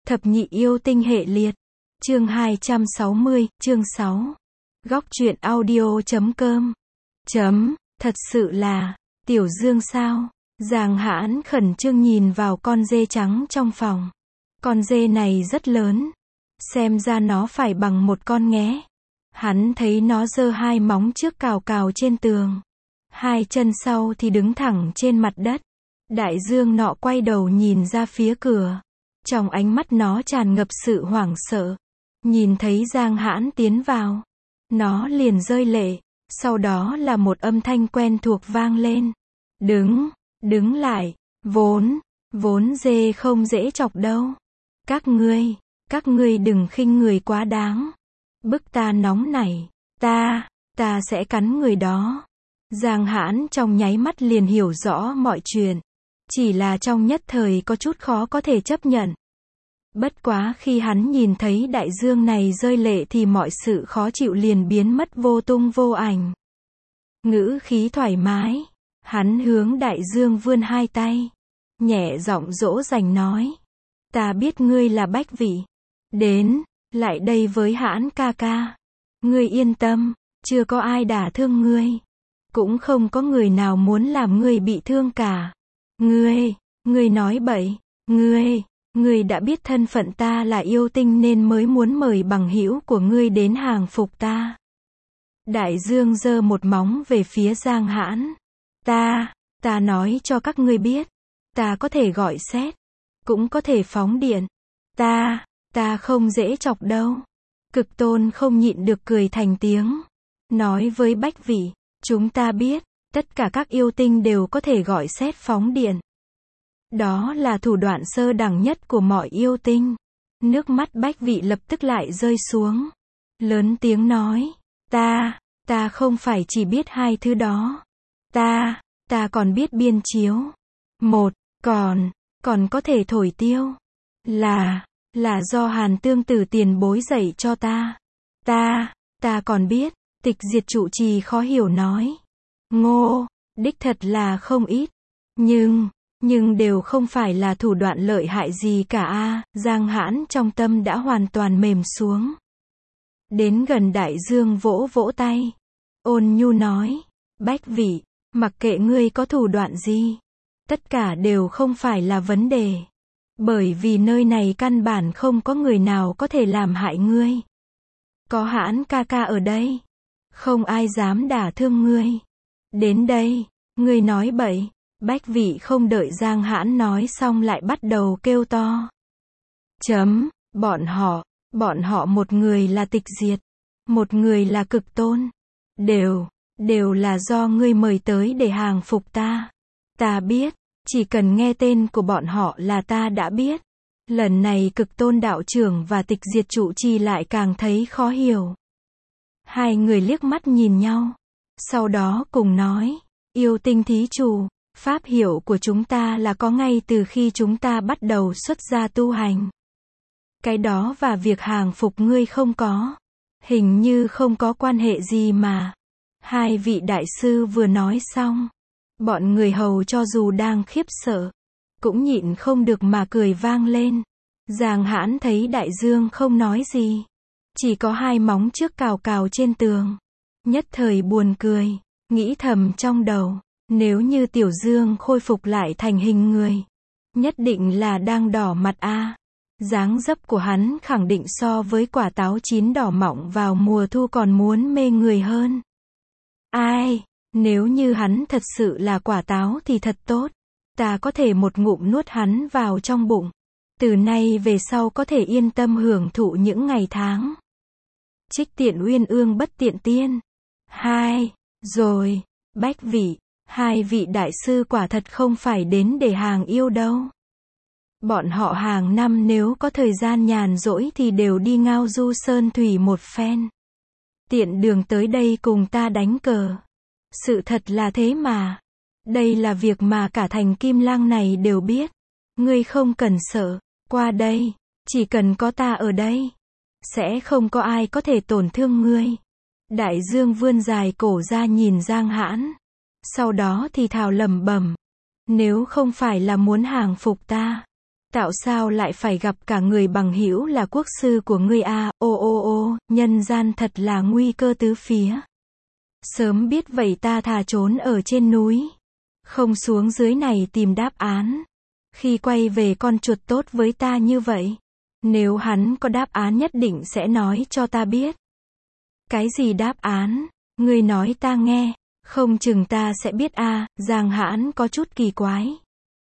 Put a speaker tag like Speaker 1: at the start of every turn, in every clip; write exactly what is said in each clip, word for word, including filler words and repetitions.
Speaker 1: Thập nhị yêu tinh hệ liệt. Chương hai trăm sáu mươi, chương sáu. Góc truyện audio chấm com. Chấm, thật sự là, Tiểu Dương sao? Giang Hãn khẩn trương nhìn vào con dê trắng trong phòng. Con dê này rất lớn. Xem ra nó phải bằng một con nghé. Hắn thấy nó giơ hai móng trước cào cào trên tường. Hai chân sau thì đứng thẳng trên mặt đất. Đại dương nọ quay đầu nhìn ra phía cửa. Trong ánh mắt nó tràn ngập sự hoảng sợ. Nhìn thấy Giang Hãn tiến vào. Nó liền rơi lệ. Sau đó là một âm thanh quen thuộc vang lên. Đứng, đứng lại, vốn, vốn dê không dễ chọc đâu. Các ngươi, các ngươi đừng khinh người quá đáng. Bức ta nóng nảy, ta, ta sẽ cắn người đó. Giang Hãn trong nháy mắt liền hiểu rõ mọi chuyện. Chỉ là trong nhất thời có chút khó có thể chấp nhận. Bất quá khi hắn nhìn thấy đại dương này rơi lệ thì mọi sự khó chịu liền biến mất vô tung vô ảnh. Ngữ khí thoải mái, hắn hướng đại dương vươn hai tay. Nhẹ giọng dỗ dành nói. Ta biết ngươi là Bách Vị. Đến, lại đây với Hãn ca ca. Ngươi yên tâm, chưa có ai đả thương ngươi. Cũng không có người nào muốn làm ngươi bị thương cả. Ngươi, ngươi nói bậy, ngươi, ngươi đã biết thân phận ta là yêu tinh nên mới muốn mời bằng hữu của ngươi đến hàng phục ta. Đại dương giơ một móng về phía Giang Hãn. Ta, ta nói cho các ngươi biết. Ta có thể gọi sét, cũng có thể phóng điện. Ta, ta không dễ chọc đâu. Cực Tôn không nhịn được cười thành tiếng. Nói với Bách Vị, chúng ta biết, tất cả các yêu tinh đều có thể gọi sét phóng điện. Đó là thủ đoạn sơ đẳng nhất của mọi yêu tinh. Nước mắt Bách Vị lập tức lại rơi xuống. Lớn tiếng nói, ta, ta không phải chỉ biết hai thứ đó. Ta, ta còn biết biên chiếu. Một, còn, còn có thể thổi tiêu. Là, là do Hàn Tương Tử tiền bối dạy cho ta. Ta, ta còn biết, tịch diệt trụ trì khó hiểu nói. Ngô, đích thật là không ít. Nhưng, nhưng đều không phải là thủ đoạn lợi hại gì cả a. Giang Hãn trong tâm đã hoàn toàn mềm xuống. Đến gần đại dương vỗ vỗ tay. Ôn nhu nói, Bách Vị, mặc kệ ngươi có thủ đoạn gì. Tất cả đều không phải là vấn đề. Bởi vì nơi này căn bản không có người nào có thể làm hại ngươi. Có Hãn ca ca ở đây. Không ai dám đả thương ngươi. Đến đây, ngươi nói bậy. Bách Vị không đợi Giang Hãn nói xong lại bắt đầu kêu to. Chấm, bọn họ, bọn họ một người là tịch diệt. Một người là Cực Tôn. Đều, đều là do ngươi mời tới để hàng phục ta. Ta biết, chỉ cần nghe tên của bọn họ là ta đã biết. Lần này Cực Tôn đạo trưởng và tịch diệt trụ trì lại càng thấy khó hiểu. Hai người liếc mắt nhìn nhau. Sau đó cùng nói, yêu tinh thí chủ, pháp hiệu của chúng ta là có ngay từ khi chúng ta bắt đầu xuất gia tu hành. Cái đó và việc hàng phục ngươi không có. Hình như không có quan hệ gì mà. Hai vị đại sư vừa nói xong. Bọn người hầu cho dù đang khiếp sợ, cũng nhịn không được mà cười vang lên. Giang Hãn thấy đại dương không nói gì. Chỉ có hai móng trước cào cào trên tường. Nhất thời buồn cười, nghĩ thầm trong đầu. Nếu như Tiểu Dương khôi phục lại thành hình người, nhất định là đang đỏ mặt a. Dáng dấp của hắn khẳng định so với quả táo chín đỏ mọng vào mùa thu còn muốn mê người hơn. Ai, nếu như hắn thật sự là quả táo thì thật tốt. Ta có thể một ngụm nuốt hắn vào trong bụng. Từ nay về sau có thể yên tâm hưởng thụ những ngày tháng. Trích tiện uyên ương bất tiện tiên. Hai, rồi, Bách Vị. Hai vị đại sư quả thật không phải đến để hàng yêu đâu. Bọn họ hàng năm nếu có thời gian nhàn rỗi thì đều đi ngao du sơn thủy một phen. Tiện đường tới đây cùng ta đánh cờ. Sự thật là thế mà. Đây là việc mà cả thành Kim Lang này đều biết. Ngươi không cần sợ, qua đây, chỉ cần có ta ở đây. Sẽ không có ai có thể tổn thương ngươi. Đại dương vươn dài cổ ra nhìn Giang Hãn. Sau đó thì thào lẩm bẩm, nếu không phải là muốn hàng phục ta, Tạo sao lại phải gặp cả người bằng hữu là quốc sư của ngươi a, ô ô ô, nhân gian thật là nguy cơ tứ phía. Sớm biết vậy ta thà trốn ở trên núi, không xuống dưới này tìm đáp án. Khi quay về con chuột tốt với ta như vậy, nếu hắn có đáp án nhất định sẽ nói cho ta biết. Cái gì đáp án? Ngươi nói ta nghe, không chừng ta sẽ biết a. Giang Hãn có chút kỳ quái,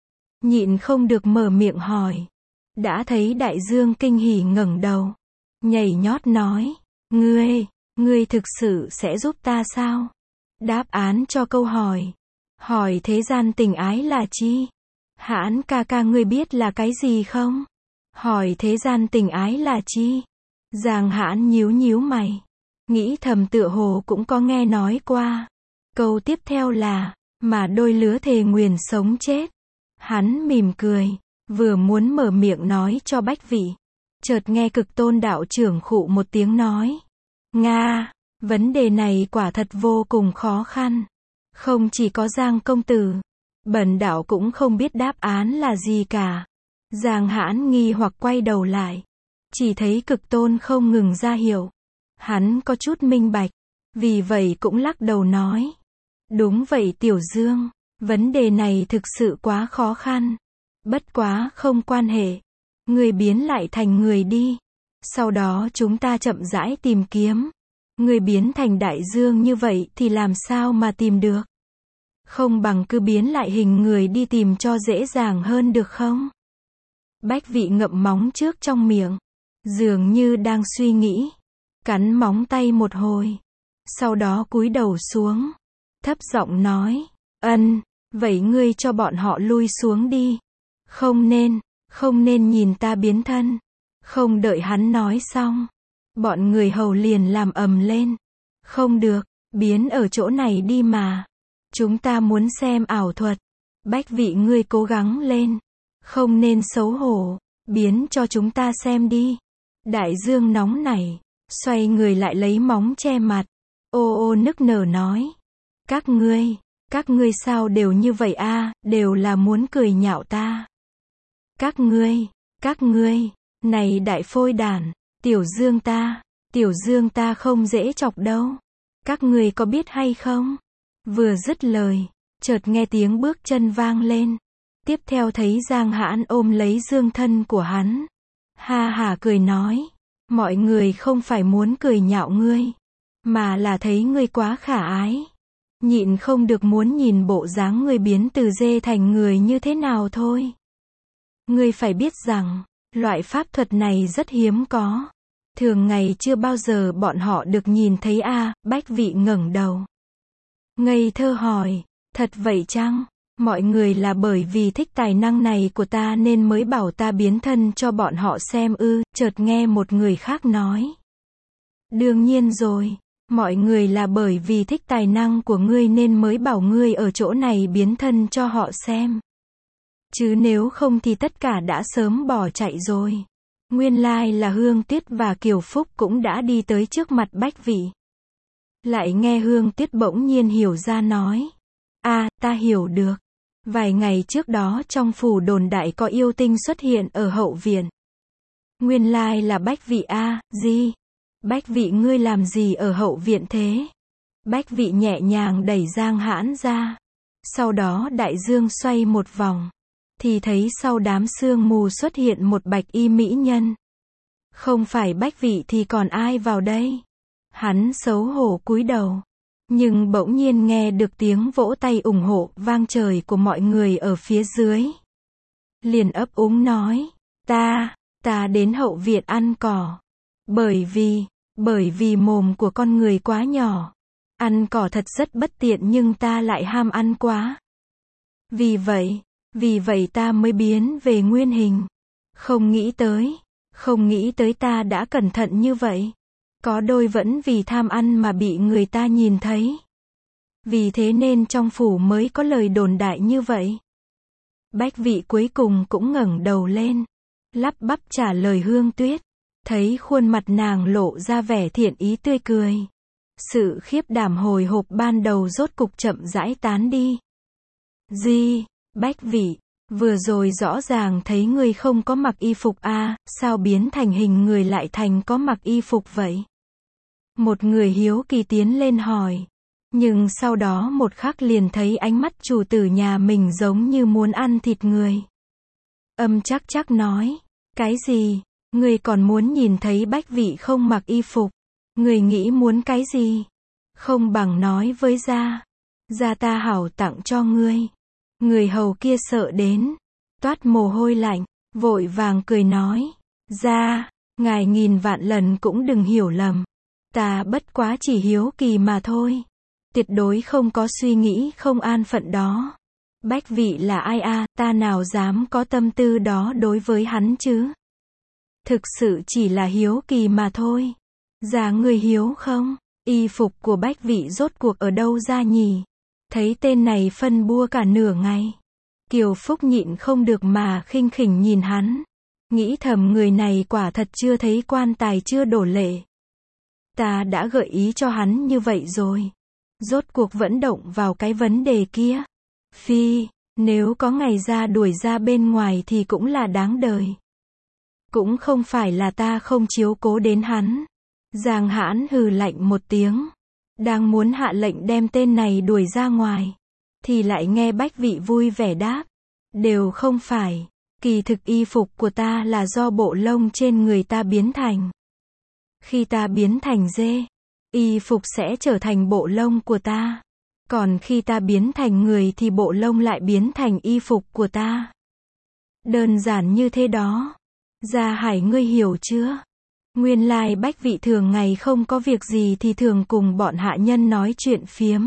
Speaker 1: nhịn không được mở miệng hỏi. Đã thấy Đại Dương kinh hỉ ngẩng đầu, nhảy nhót nói, ngươi, ngươi thực sự sẽ giúp ta sao? Đáp án cho câu hỏi. Hỏi thế gian tình ái là chi? Hãn ca ca ngươi biết là cái gì không? Hỏi thế gian tình ái là chi? Giang Hãn nhíu nhíu mày, nghĩ thầm tựa hồ cũng có nghe nói qua. Câu tiếp theo là, mà đôi lứa thề nguyền sống chết. Hắn mỉm cười, vừa muốn mở miệng nói cho Bách Vị, chợt nghe Cực Tôn đạo trưởng khụ một tiếng nói, Nga, vấn đề này quả thật vô cùng khó khăn. Không chỉ có Giang công tử, bần đạo cũng không biết đáp án là gì cả. Giang Hãn nghi hoặc quay đầu lại, chỉ thấy Cực Tôn không ngừng ra hiệu. Hắn có chút minh bạch, vì vậy cũng lắc đầu nói, đúng vậy Tiểu Dương, vấn đề này thực sự quá khó khăn. Bất quá không quan hệ, người biến lại thành người đi, sau đó chúng ta chậm rãi tìm kiếm. Người biến thành Đại Dương như vậy thì làm sao mà tìm được? Không bằng cứ biến lại hình người đi tìm cho dễ dàng hơn được không? Bách Vị ngậm móng trước trong miệng, dường như đang suy nghĩ, cắn móng tay một hồi, sau đó cúi đầu xuống, thấp giọng nói, ân, vậy ngươi cho bọn họ lui xuống đi. Không nên, không nên nhìn ta biến thân. Không đợi hắn nói xong, bọn người hầu liền làm ầm lên. Không được, biến ở chỗ này đi mà. Chúng ta muốn xem ảo thuật. Bách Vị ngươi cố gắng lên. Không nên xấu hổ, biến cho chúng ta xem đi. Đại Dương nóng nảy, xoay người lại lấy móng che mặt. Ô ô nức nở nói. Các ngươi, các ngươi sao đều như vậy a, đều là muốn cười nhạo ta. Các ngươi, các ngươi, này đại phôi đản, Tiểu Dương ta, Tiểu Dương ta không dễ chọc đâu. Các ngươi có biết hay không? Vừa dứt lời, chợt nghe tiếng bước chân vang lên. Tiếp theo thấy Giang Hãn ôm lấy dương thân của hắn. Ha hả cười nói, mọi người không phải muốn cười nhạo ngươi, mà là thấy ngươi quá khả ái. Nhịn không được muốn nhìn bộ dáng ngươi biến từ dê thành người như thế nào thôi. Ngươi phải biết rằng, loại pháp thuật này rất hiếm có. Thường ngày chưa bao giờ bọn họ được nhìn thấy a. À, Bách Vị ngẩng đầu, ngây thơ hỏi, thật vậy chăng? Mọi người là bởi vì thích tài năng này của ta nên mới bảo ta biến thân cho bọn họ xem ư? Chợt nghe một người khác nói, đương nhiên rồi, mọi người là bởi vì thích tài năng của ngươi nên mới bảo ngươi ở chỗ này biến thân cho họ xem. Chứ nếu không thì tất cả đã sớm bỏ chạy rồi. Nguyên lai là Hương Tuyết và Kiều Phúc cũng đã đi tới trước mặt Bách Vị. Lại nghe Hương Tuyết bỗng nhiên hiểu ra nói, a, à, ta hiểu được. Vài ngày trước đó trong phủ đồn đại có yêu tinh xuất hiện ở hậu viện. Nguyên lai là Bách Vị a, à, gì? Bách Vị ngươi làm gì ở hậu viện thế? Bách Vị nhẹ nhàng đẩy Giang Hãn ra. Sau đó Đại Dương xoay một vòng, thì thấy sau đám sương mù xuất hiện một bạch y mỹ nhân. Không phải Bách Vị thì còn ai vào đây? Hắn xấu hổ cúi đầu, nhưng bỗng nhiên nghe được tiếng vỗ tay ủng hộ vang trời của mọi người ở phía dưới. Liền ấp úng nói, ta, ta đến hậu viện ăn cỏ. Bởi vì, bởi vì mồm của con người quá nhỏ. Ăn cỏ thật rất bất tiện nhưng ta lại ham ăn quá. Vì vậy, vì vậy ta mới biến về nguyên hình. Không nghĩ tới, không nghĩ tới ta đã cẩn thận như vậy. Có đôi vẫn vì tham ăn mà bị người ta nhìn thấy. Vì thế nên trong phủ mới có lời đồn đại như vậy. Bách Vị cuối cùng cũng ngẩng đầu lên, lắp bắp trả lời Hương Tuyết. Thấy khuôn mặt nàng lộ ra vẻ thiện ý tươi cười. Sự khiếp đảm hồi hộp ban đầu rốt cục chậm rãi tán đi. Gì? Bách Vị, Vừa rồi rõ ràng thấy ngươi không có mặc y phục a, sao biến thành hình người lại thành có mặc y phục vậy? Một người hiếu kỳ tiến lên hỏi. Nhưng sau đó một khắc liền thấy ánh mắt chủ tử nhà mình giống như muốn ăn thịt người. Âm chắc chắc nói. Cái gì? Ngươi còn muốn nhìn thấy Bách Vị không mặc y phục? Ngươi nghĩ muốn cái gì? Không bằng nói với gia. Gia ta hảo tặng cho ngươi. Người hầu kia sợ đến. Toát mồ hôi lạnh. Vội vàng cười nói. Gia, ngài nghìn vạn lần cũng đừng hiểu lầm. Ta bất quá chỉ hiếu kỳ mà thôi. Tuyệt đối không có suy nghĩ không an phận đó. Bách Vị là ai a, ta nào dám có tâm tư đó đối với hắn chứ? Thực sự chỉ là hiếu kỳ mà thôi. Dạ người hiếu không? Y phục của Bách Vị rốt cuộc ở đâu ra nhỉ? Thấy tên này phân bua cả nửa ngày. Kiều Phúc nhịn không được mà khinh khỉnh nhìn hắn. Nghĩ thầm người này quả thật chưa thấy quan tài chưa đổ lệ. Ta đã gợi ý cho hắn như vậy rồi. Rốt cuộc vẫn động vào cái vấn đề kia. Phi, nếu có ngày ra đuổi ra bên ngoài thì cũng là đáng đời. Cũng không phải là ta không chiếu cố đến hắn. Giang Hãn hừ lạnh một tiếng. Đang muốn hạ lệnh đem tên này đuổi ra ngoài. Thì lại nghe Bách Vị vui vẻ đáp. Đều không phải. Kỳ thực y phục của ta là do bộ lông trên người ta biến thành. Khi ta biến thành dê, y phục sẽ trở thành bộ lông của ta. Còn khi ta biến thành người thì bộ lông lại biến thành y phục của ta. Đơn giản như thế đó. Gia Hải ngươi hiểu chưa? Nguyên lai Bách Vị thường ngày không có việc gì thì thường cùng bọn hạ nhân nói chuyện phiếm.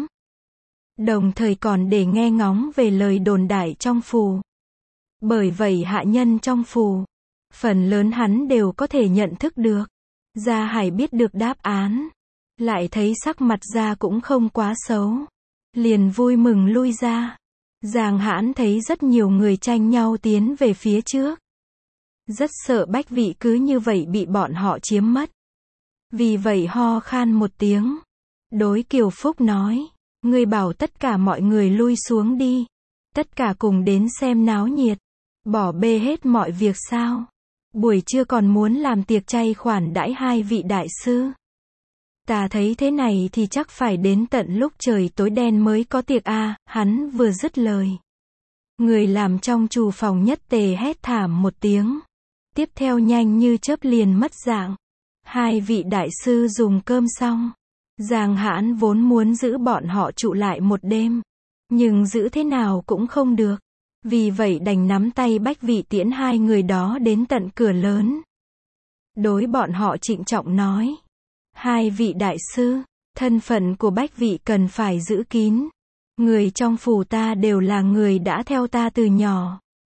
Speaker 1: Đồng thời còn để nghe ngóng về lời đồn đại trong phù. Bởi vậy hạ nhân trong phù, phần lớn hắn đều có thể nhận thức được. Gia Hải biết được đáp án. Lại thấy sắc mặt Gia cũng không quá xấu. Liền vui mừng lui ra. Giang Hãn thấy rất nhiều người tranh nhau tiến về phía trước. Rất sợ Bách Vị cứ như vậy bị bọn họ chiếm mất. Vì vậy ho khan một tiếng. Đối Kiều Phúc nói. Ngươi bảo tất cả mọi người lui xuống đi. Tất cả cùng đến xem náo nhiệt. Bỏ bê hết mọi việc sao? Buổi trưa còn muốn làm tiệc chay khoản đãi hai vị đại sư. Ta thấy thế này thì chắc phải đến tận lúc trời tối đen mới có tiệc a. À, hắn vừa dứt lời. Người làm trong trù phòng nhất tề hét thảm một tiếng. Tiếp theo nhanh như chớp liền mất dạng. Hai vị đại sư dùng cơm xong. Giang Hãn vốn muốn giữ bọn họ trụ lại một đêm. Nhưng giữ thế nào cũng không được. Vì vậy đành nắm tay Bách Vị tiễn hai người đó đến tận cửa lớn. Đối bọn họ trịnh trọng nói. Hai vị đại sư, thân phận của Bách Vị cần phải giữ kín. Người trong phủ ta đều là người đã theo ta từ nhỏ.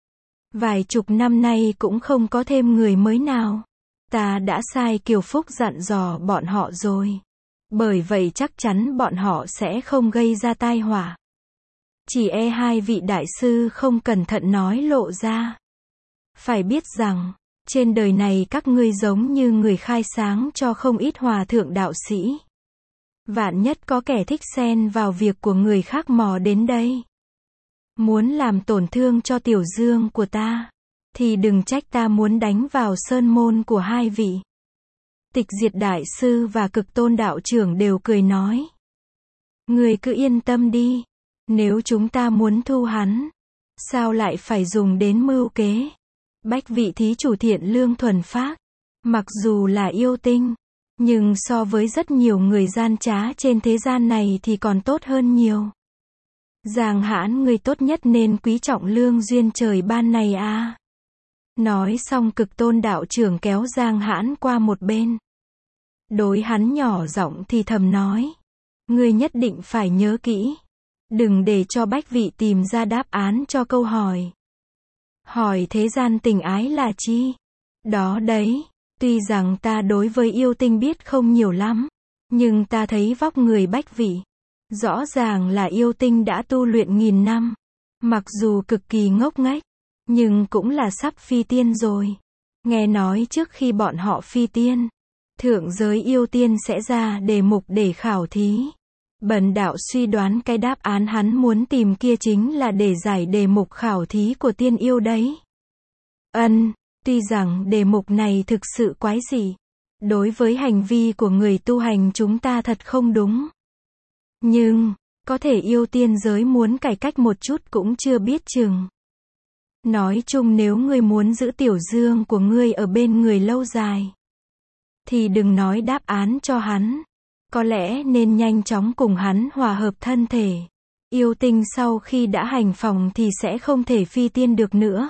Speaker 1: Vài chục năm nay cũng không có thêm người mới nào. Ta đã sai Kiều Phúc dặn dò bọn họ rồi. Bởi vậy chắc chắn bọn họ sẽ không gây ra tai họa. Chỉ e hai vị đại sư không cẩn thận nói lộ ra. Phải biết rằng, trên đời này các ngươi giống như người khai sáng cho không ít hòa thượng đạo sĩ. Vạn nhất có kẻ thích xen vào việc của người khác mò đến đây. Muốn làm tổn thương cho tiểu dương của ta. Thì đừng trách ta muốn đánh vào sơn môn của hai vị. Tịch Diệt đại sư và Cực Tôn đạo trưởng đều cười nói. Người cứ yên tâm đi. Nếu chúng ta muốn thu hắn, sao lại phải dùng đến mưu kế? Bách Vị thí chủ thiện lương thuần phác. Mặc dù là yêu tinh, nhưng so với rất nhiều người gian trá trên thế gian này thì còn tốt hơn nhiều. Giang Hãn ngươi tốt nhất nên quý trọng lương duyên trời ban này a. À. Nói xong Cực Tôn đạo trưởng kéo Giang Hãn qua một bên. Đối hắn nhỏ giọng thì thầm nói. Ngươi nhất định phải nhớ kỹ. Đừng để cho Bách Vị tìm ra đáp án cho câu hỏi. Hỏi thế gian tình ái là chi? Đó đấy, tuy rằng ta đối với yêu tinh biết không nhiều lắm, nhưng ta thấy vóc người Bách Vị. Rõ ràng là yêu tinh đã tu luyện nghìn năm. Mặc dù cực kỳ ngốc nghếch, nhưng cũng là sắp phi tiên rồi. Nghe nói trước khi bọn họ phi tiên, thượng giới yêu tiên sẽ ra đề mục để khảo thí. Bần đạo suy đoán cái đáp án hắn muốn tìm kia chính là để giải đề mục khảo thí của tiên yêu đấy. Ân, tuy rằng đề mục này thực sự quái dị. Đối với hành vi của người tu hành chúng ta thật không đúng. Nhưng, có thể yêu tiên giới muốn cải cách một chút cũng chưa biết chừng. Nói chung nếu ngươi muốn giữ tiểu dương của ngươi ở bên người lâu dài, thì đừng nói đáp án cho hắn. Có lẽ nên nhanh chóng cùng hắn hòa hợp thân thể. Yêu tinh sau khi đã hành phòng thì sẽ không thể phi tiên được nữa.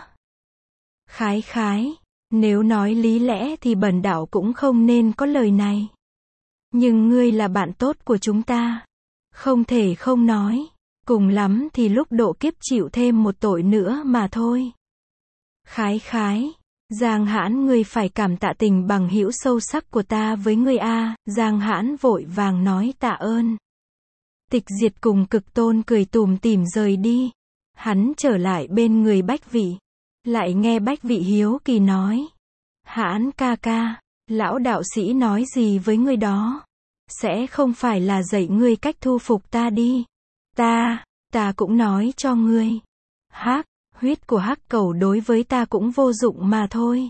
Speaker 1: Khái khái, nếu nói lý lẽ thì bần đạo cũng không nên có lời này. Nhưng ngươi là bạn tốt của chúng ta. Không thể không nói. Cùng lắm thì lúc độ kiếp chịu thêm một tội nữa mà thôi. Khái khái, Giang Hãn ngươi phải cảm tạ tình bằng hữu sâu sắc của ta với ngươi a. Giang Hãn vội vàng nói tạ ơn. Tịch Diệt cùng Cực Tôn cười tủm tỉm rời đi. Hắn trở lại bên người Bách Vị. Lại nghe Bách Vị hiếu kỳ nói. Hãn ca ca, lão đạo sĩ nói gì với ngươi đó? Sẽ không phải là dạy ngươi cách thu phục ta đi. Ta, ta cũng nói cho ngươi. Hắc, huyết của hắc cẩu đối với ta cũng vô dụng mà thôi.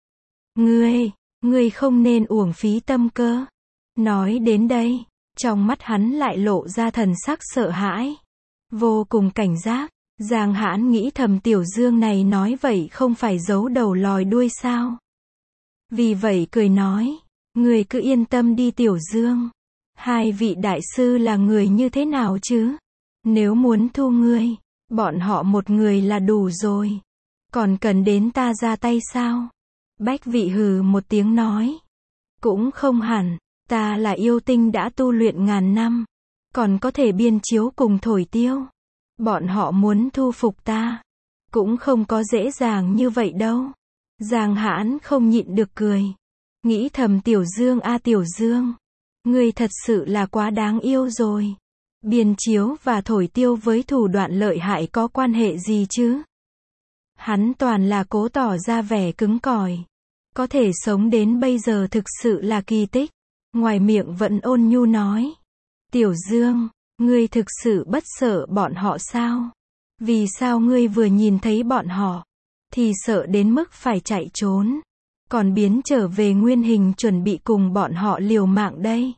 Speaker 1: Ngươi, ngươi không nên uổng phí tâm cơ. Nói đến đây, trong mắt hắn lại lộ ra thần sắc sợ hãi. Vô cùng cảnh giác, Giang Hãn nghĩ thầm tiểu dương này nói vậy không phải giấu đầu lòi đuôi sao. Vì vậy cười nói, ngươi cứ yên tâm đi tiểu dương. Hai vị đại sư là người như thế nào chứ? Nếu muốn thu ngươi, bọn họ một người là đủ rồi. Còn cần đến ta ra tay sao? Bách Vị hừ một tiếng nói. Cũng không hẳn, ta là yêu tinh đã tu luyện ngàn năm. Còn có thể biên chiếu cùng thổi tiêu. Bọn họ muốn thu phục ta. Cũng không có dễ dàng như vậy đâu. Giang Hãn không nhịn được cười. Nghĩ thầm tiểu dương a tiểu dương. Ngươi thật sự là quá đáng yêu rồi. Biên chiếu và thổi tiêu với thủ đoạn lợi hại có quan hệ gì chứ? Hắn toàn là cố tỏ ra vẻ cứng cỏi. Có thể sống đến bây giờ thực sự là kỳ tích. Ngoài miệng vẫn ôn nhu nói. Tiểu Dương, ngươi thực sự bất sợ bọn họ sao? Vì sao ngươi vừa nhìn thấy bọn họ, thì sợ đến mức phải chạy trốn, còn biến trở về nguyên hình chuẩn bị cùng bọn họ liều mạng đây?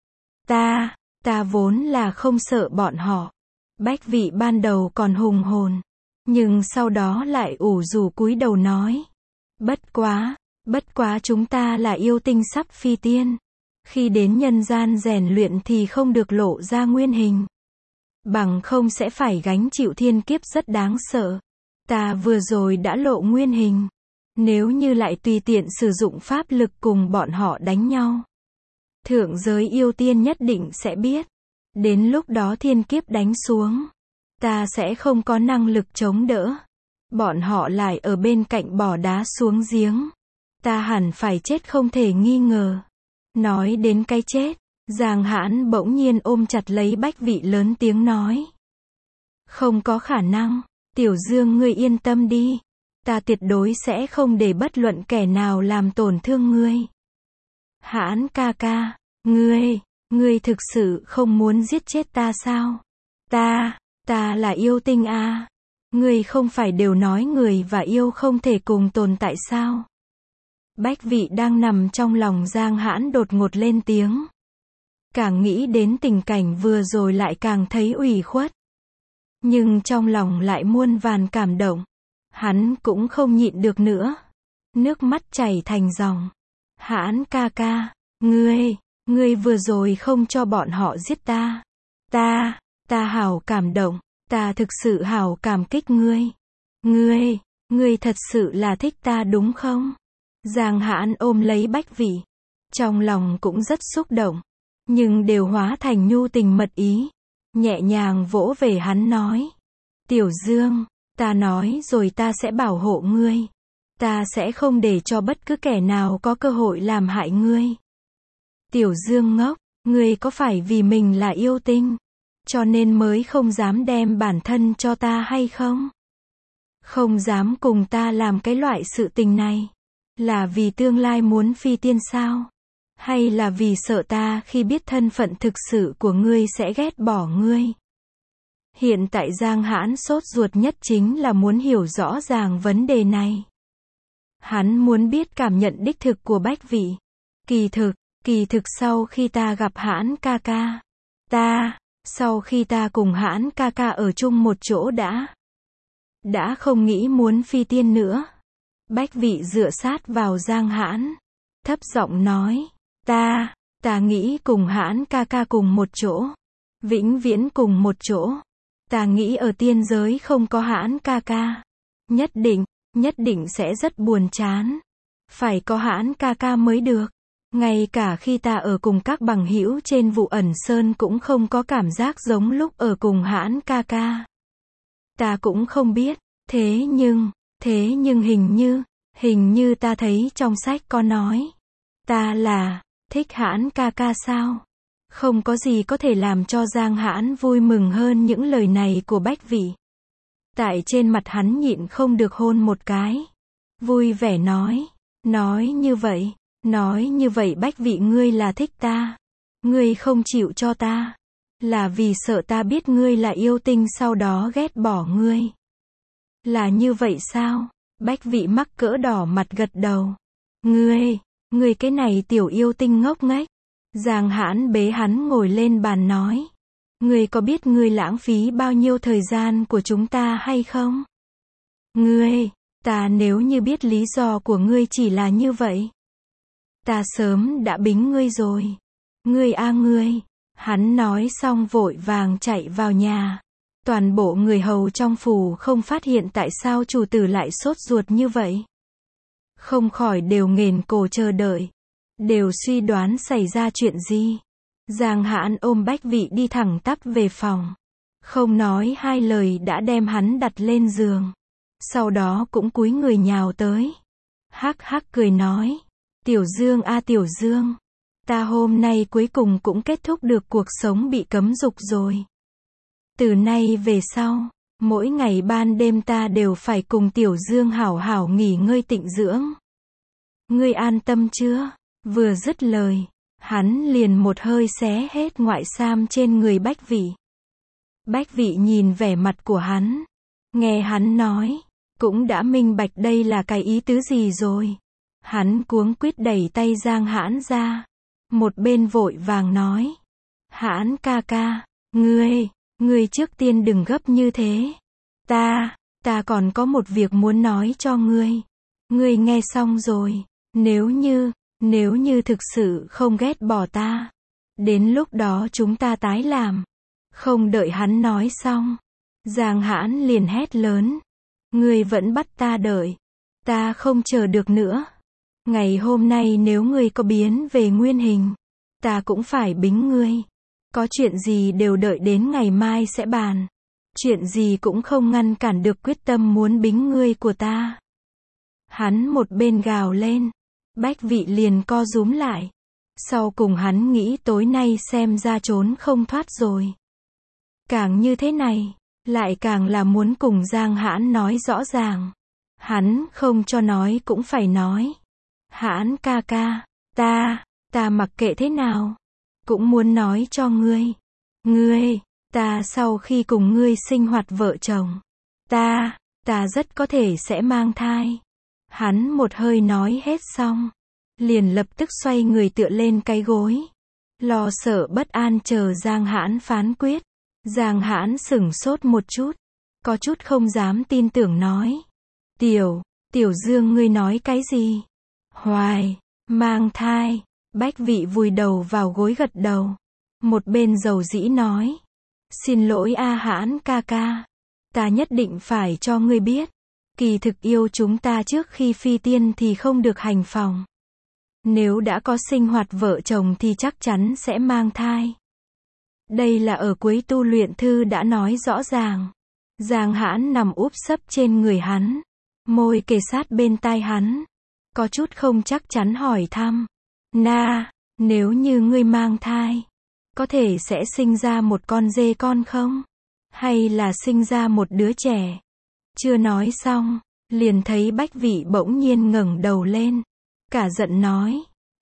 Speaker 1: Ta, ta vốn là không sợ bọn họ. Bách Vị ban đầu còn hùng hồn, nhưng sau đó lại ủ rũ cúi đầu nói. Bất quá, bất quá chúng ta là yêu tinh sắp phi tiên. Khi đến nhân gian rèn luyện thì không được lộ ra nguyên hình. Bằng không sẽ phải gánh chịu thiên kiếp rất đáng sợ. Ta vừa rồi đã lộ nguyên hình. Nếu như lại tùy tiện sử dụng pháp lực cùng bọn họ đánh nhau, thượng giới yêu tiên nhất định sẽ biết. Đến lúc đó thiên kiếp đánh xuống, ta sẽ không có năng lực chống đỡ. Bọn họ lại ở bên cạnh bỏ đá xuống giếng. Ta hẳn phải chết không thể nghi ngờ. Nói đến cái chết, Giang Hãn bỗng nhiên ôm chặt lấy Bách Vị lớn tiếng nói. Không có khả năng, tiểu Dương ngươi yên tâm đi. Ta tuyệt đối sẽ không để bất luận kẻ nào làm tổn thương ngươi. Hãn ca ca, ngươi, ngươi thực sự không muốn giết chết ta sao? Ta, ta là yêu tinh à? Ngươi không phải đều nói người và yêu không thể cùng tồn tại sao? Bách Vị đang nằm trong lòng Giang Hãn đột ngột lên tiếng. Càng nghĩ đến tình cảnh vừa rồi lại càng thấy ủy khuất. Nhưng trong lòng lại muôn vàn cảm động. Hắn cũng không nhịn được nữa. Nước mắt chảy thành dòng. Hãn ca ca, ngươi, ngươi vừa rồi không cho bọn họ giết ta. Ta, ta hảo cảm động, ta thực sự hảo cảm kích ngươi. Ngươi, ngươi thật sự là thích ta đúng không? Giang Hãn ôm lấy Bách Vị. Trong lòng cũng rất xúc động. Nhưng đều hóa thành nhu tình mật ý. Nhẹ nhàng vỗ về hắn nói. Tiểu Dương, ta nói rồi ta sẽ bảo hộ ngươi. Ta sẽ không để cho bất cứ kẻ nào có cơ hội làm hại ngươi. Tiểu Dương ngốc, ngươi có phải vì mình là yêu tinh, cho nên mới không dám đem bản thân cho ta hay không? Không dám cùng ta làm cái loại sự tình này, là vì tương lai muốn phi tiên sao? Hay là vì sợ ta khi biết thân phận thực sự của ngươi sẽ ghét bỏ ngươi? Hiện tại Giang Hãn sốt ruột nhất chính là muốn hiểu rõ ràng vấn đề này. Hắn muốn biết cảm nhận đích thực của Bách Vị. Kỳ thực, kỳ thực sau khi ta gặp Hãn ca ca, ta, sau khi ta cùng Hãn ca ca ở chung một chỗ đã, đã không nghĩ muốn phi tiên nữa. Bách Vị dựa sát vào Giang Hãn, thấp giọng nói, ta, ta nghĩ cùng Hãn ca ca cùng một chỗ, vĩnh viễn cùng một chỗ. Ta nghĩ ở tiên giới không có Hãn ca ca, nhất định, nhất định sẽ rất buồn chán. Phải có Hãn ca ca mới được. Ngay cả khi ta ở cùng các bằng hữu trên Vụ Ẩn Sơn cũng không có cảm giác giống lúc ở cùng Hãn ca ca. Ta cũng không biết, thế nhưng, thế nhưng hình như, hình như ta thấy trong sách có nói, ta là, thích Hãn ca ca sao? Không có gì có thể làm cho Giang Hãn vui mừng hơn những lời này của Bách Vị. Tại trên mặt hắn nhịn không được hôn một cái. Vui vẻ nói, nói như vậy, nói như vậy Bách Vị ngươi là thích ta. Ngươi không chịu cho ta, là vì sợ ta biết ngươi là yêu tinh sau đó ghét bỏ ngươi. Là như vậy sao? Bách Vị mắc cỡ đỏ mặt gật đầu. Ngươi, ngươi cái này tiểu yêu tinh ngốc nghếch. Giang Hãn bế hắn ngồi lên bàn nói. Ngươi có biết ngươi lãng phí bao nhiêu thời gian của chúng ta hay không? Ngươi, ta nếu như biết lý do của ngươi chỉ là như vậy, ta sớm đã bính ngươi rồi. Ngươi a ngươi. Hắn nói xong vội vàng chạy vào nhà. Toàn bộ người hầu trong phủ không phát hiện tại sao chủ tử lại sốt ruột như vậy. Không khỏi đều nghển cổ chờ đợi. Đều suy đoán xảy ra chuyện gì. Giang Hãn ôm Bách Vị đi thẳng tắp về phòng. Không nói hai lời đã đem hắn đặt lên giường. Sau đó cũng cúi người nhào tới. Hắc hắc cười nói. Tiểu Dương a Tiểu Dương. Ta hôm nay cuối cùng cũng kết thúc được cuộc sống bị cấm dục rồi. Từ nay về sau, mỗi ngày ban đêm ta đều phải cùng Tiểu Dương hảo hảo nghỉ ngơi tịnh dưỡng. Ngươi an tâm chưa? Vừa dứt lời, hắn liền một hơi xé hết ngoại sam trên người Bách Vị. Bách Vị nhìn vẻ mặt của hắn, nghe hắn nói, cũng đã minh bạch đây là cái ý tứ gì rồi. Hắn cuống quýt đẩy tay Giang Hãn ra, một bên vội vàng nói, Hãn ca ca, ngươi, ngươi trước tiên đừng gấp như thế. Ta, ta còn có một việc muốn nói cho ngươi. Ngươi nghe xong rồi, nếu như, nếu như thực sự không ghét bỏ ta, đến lúc đó chúng ta tái làm. Không đợi hắn nói xong, Giang Hãn liền hét lớn, ngươi vẫn bắt ta đợi, ta không chờ được nữa. Ngày hôm nay nếu ngươi có biến về nguyên hình, ta cũng phải bính ngươi. Có chuyện gì đều đợi đến ngày mai sẽ bàn. Chuyện gì cũng không ngăn cản được quyết tâm muốn bính ngươi của ta. Hắn một bên gào lên, Bách Vị liền co rúm lại. Sau cùng hắn nghĩ tối nay xem ra trốn không thoát rồi. Càng như thế này, lại càng là muốn cùng Giang Hãn nói rõ ràng. Hắn không cho nói cũng phải nói. Hãn ca ca, ta, ta mặc kệ thế nào, cũng muốn nói cho ngươi. Ngươi, ta sau khi cùng ngươi sinh hoạt vợ chồng, ta, ta rất có thể sẽ mang thai. Hắn một hơi nói hết xong, liền lập tức xoay người tựa lên cái gối, lo sợ bất an chờ Giang Hãn phán quyết. Giang Hãn sửng sốt một chút, có chút không dám tin tưởng nói. Tiểu, Tiểu Dương ngươi nói cái gì? Hoài, mang thai. Bách Vị vùi đầu vào gối gật đầu. Một bên dầu dĩ nói. Xin lỗi a Hãn ca ca. Ta nhất định phải cho ngươi biết. Kỳ thực yêu chúng ta trước khi phi tiên thì không được hành phòng. Nếu đã có sinh hoạt vợ chồng thì chắc chắn sẽ mang thai. Đây là ở cuối tu luyện thư đã nói rõ ràng. Giang Hãn nằm úp sấp trên người hắn, môi kề sát bên tai hắn, có chút không chắc chắn hỏi thăm. Na, nếu như ngươi mang thai, có thể sẽ sinh ra một con dê con không? Hay là sinh ra một đứa trẻ? Chưa nói xong, liền thấy Bách Vị bỗng nhiên ngẩng đầu lên, cả giận nói,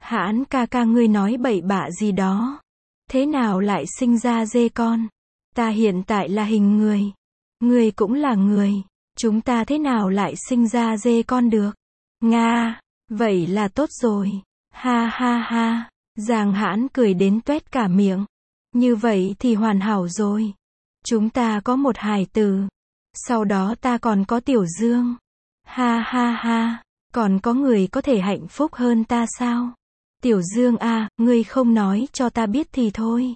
Speaker 1: Hãn ca ca ngươi nói bậy bạ gì đó. Thế nào lại sinh ra dê con? Ta hiện tại là hình người. Ngươi cũng là người. Chúng ta thế nào lại sinh ra dê con được? Nga, vậy là tốt rồi. Ha ha ha. Giang Hãn cười đến toét cả miệng. Như vậy thì hoàn hảo rồi. Chúng ta có một hài tử. Sau đó ta còn có Tiểu Dương. Ha ha ha. Còn có người có thể hạnh phúc hơn ta sao? Tiểu Dương à, ngươi không nói cho ta biết thì thôi.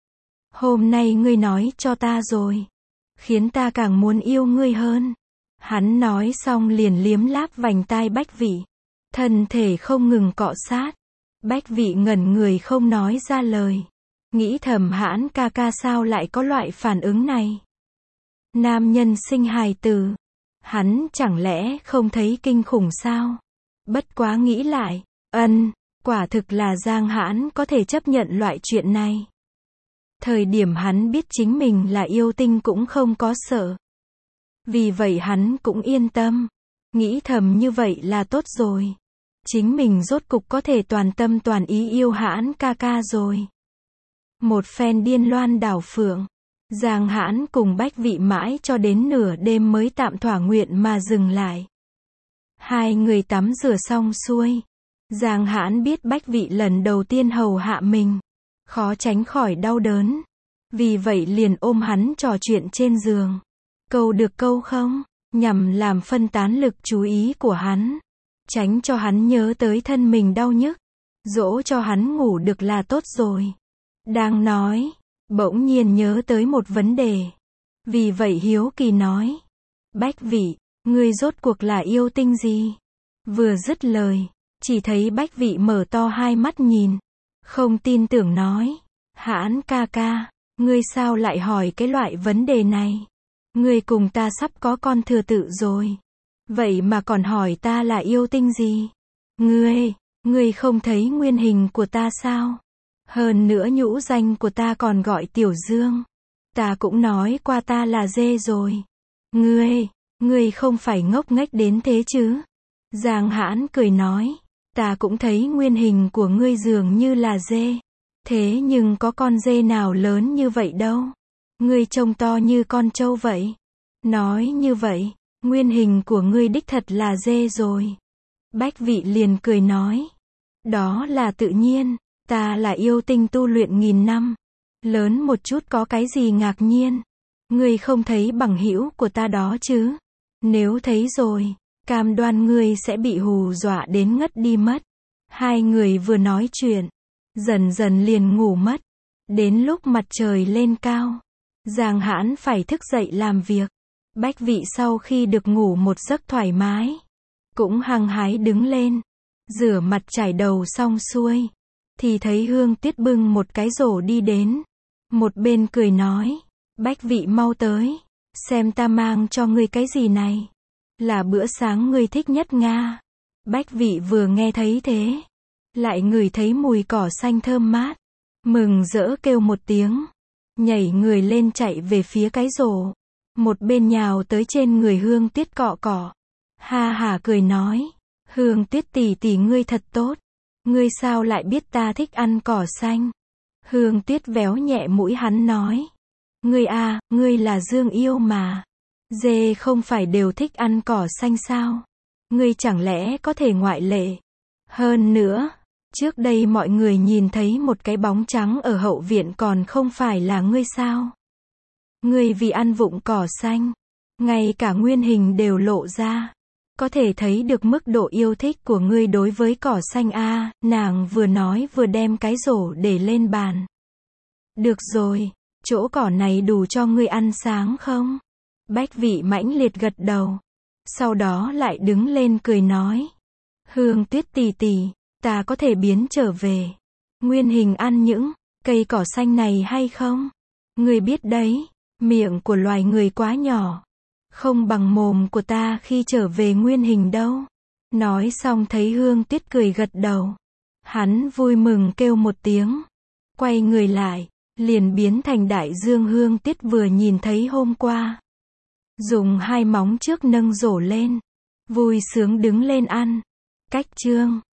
Speaker 1: Hôm nay ngươi nói cho ta rồi. Khiến ta càng muốn yêu ngươi hơn. Hắn nói xong liền liếm láp vành tai Bách Vị. Thân thể không ngừng cọ sát. Bách Vị ngẩn người không nói ra lời. Nghĩ thầm Hãn ca ca sao lại có loại phản ứng này. Nam nhân sinh hài tử. Hắn chẳng lẽ không thấy kinh khủng sao? Bất quá nghĩ lại. Ân, quả thực là Giang Hãn có thể chấp nhận loại chuyện này. Thời điểm hắn biết chính mình là yêu tinh cũng không có sợ. Vì vậy hắn cũng yên tâm. Nghĩ thầm như vậy là tốt rồi. Chính mình rốt cục có thể toàn tâm toàn ý yêu Hãn ca ca rồi. Một phen điên loan đảo phượng. Giang Hãn cùng Bách Vị mãi cho đến nửa đêm mới tạm thỏa nguyện mà dừng lại. Hai người tắm rửa xong xuôi. Giang Hãn biết Bách Vị lần đầu tiên hầu hạ mình. Khó tránh khỏi đau đớn. Vì vậy liền ôm hắn trò chuyện trên giường. Câu được câu không? Nhằm làm phân tán lực chú ý của hắn. Tránh cho hắn nhớ tới thân mình đau nhức. Dỗ cho hắn ngủ được là tốt rồi. Đang nói, bỗng nhiên nhớ tới một vấn đề. Vì vậy hiếu kỳ nói. Bách Vị, ngươi rốt cuộc là yêu tinh gì? Vừa dứt lời, chỉ thấy Bách Vị mở to hai mắt nhìn. Không tin tưởng nói. Hãn ca ca, ngươi sao lại hỏi cái loại vấn đề này? Ngươi cùng ta sắp có con thừa tự rồi. Vậy mà còn hỏi ta là yêu tinh gì? Ngươi, ngươi không thấy nguyên hình của ta sao? Hơn nữa nhũ danh của ta còn gọi Tiểu Dương. Ta cũng nói qua ta là dê rồi. Ngươi, ngươi không phải ngốc nghếch đến thế chứ? Giang Hãn cười nói. Ta cũng thấy nguyên hình của ngươi dường như là dê. Thế nhưng có con dê nào lớn như vậy đâu. Ngươi trông to như con trâu vậy. Nói như vậy, nguyên hình của ngươi đích thật là dê rồi. Bách Vị liền cười nói. Đó là tự nhiên. Ta là yêu tinh tu luyện nghìn năm. Lớn một chút có cái gì ngạc nhiên. Ngươi không thấy bằng hữu của ta đó chứ? Nếu thấy rồi, cam đoan ngươi sẽ bị hù dọa đến ngất đi mất. Hai người vừa nói chuyện, dần dần liền ngủ mất. Đến lúc mặt trời lên cao, Giang Hãn phải thức dậy làm việc. Bách Vị sau khi được ngủ một giấc thoải mái, cũng hăng hái đứng lên, rửa mặt chải đầu xong xuôi, thì thấy Hương Tuyết bưng một cái rổ đi đến. Một bên cười nói, Bách Vị mau tới, xem ta mang cho ngươi cái gì này. Là bữa sáng ngươi thích nhất Nga. Bách Vị vừa nghe thấy thế, lại ngửi thấy mùi cỏ xanh thơm mát. Mừng rỡ kêu một tiếng, nhảy người lên chạy về phía cái rổ. Một bên nhào tới trên người Hương Tuyết cọ cọ. Ha hả cười nói, Hương Tuyết tỷ tỷ ngươi thật tốt. Ngươi sao lại biết ta thích ăn cỏ xanh? Hương Tuyết véo nhẹ mũi hắn nói. Ngươi à, ngươi là dương yêu mà. Dê không phải đều thích ăn cỏ xanh sao? Ngươi chẳng lẽ có thể ngoại lệ? Hơn nữa, trước đây mọi người nhìn thấy một cái bóng trắng ở hậu viện còn không phải là ngươi sao? Ngươi vì ăn vụng cỏ xanh, ngay cả nguyên hình đều lộ ra. Có thể thấy được mức độ yêu thích của ngươi đối với cỏ xanh a. À, nàng vừa nói vừa đem cái rổ để lên bàn. Được rồi, chỗ cỏ này đủ cho ngươi ăn sáng không? Bách Vị mãnh liệt gật đầu. Sau đó lại đứng lên cười nói. Hương Tuyết tỷ tỷ, ta có thể biến trở về nguyên hình ăn những cây cỏ xanh này hay không? Ngươi biết đấy, miệng của loài người quá nhỏ, không bằng mồm của ta khi trở về nguyên hình đâu. Nói xong thấy Hương Tuyết cười gật đầu. Hắn vui mừng kêu một tiếng. Quay người lại, liền biến thành đại dương Hương Tuyết vừa nhìn thấy hôm qua. Dùng hai móng trước nâng rổ lên. Vui sướng đứng lên ăn. Cách chương